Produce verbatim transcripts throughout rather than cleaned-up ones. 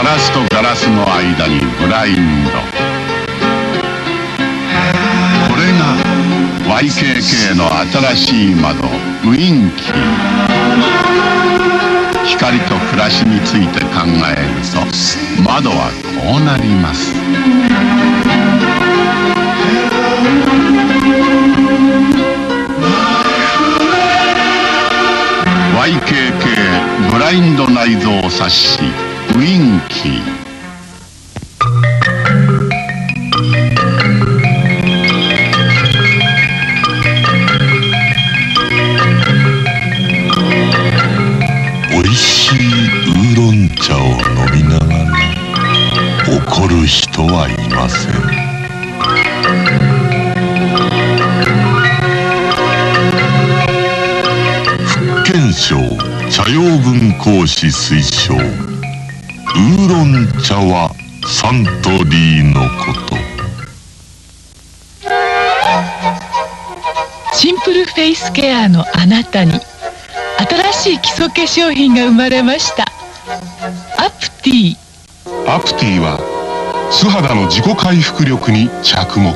ガラスとガラスの間にブラインド。これが ワイケーケー の新しい窓、ウインキー。光と暮らしについて考えると窓はこうなります。ワイケーケー ブラインド内蔵冊子ウインキー。 おいしいウーロン茶を飲みながら怒る人はいません。福建省茶用文講師推奨。ウーロン茶はサントリーのこと。 シンプルフェイスケアのあなたに新しい基礎化粧品が生まれました。アプティ。 アプティは素肌の自己回復力に着目。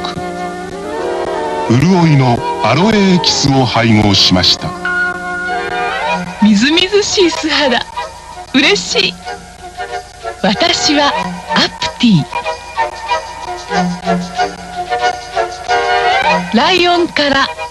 潤いのアロエエキスを配合しました。 みずみずしい素肌、嬉しい。私はアプティ。ライオンから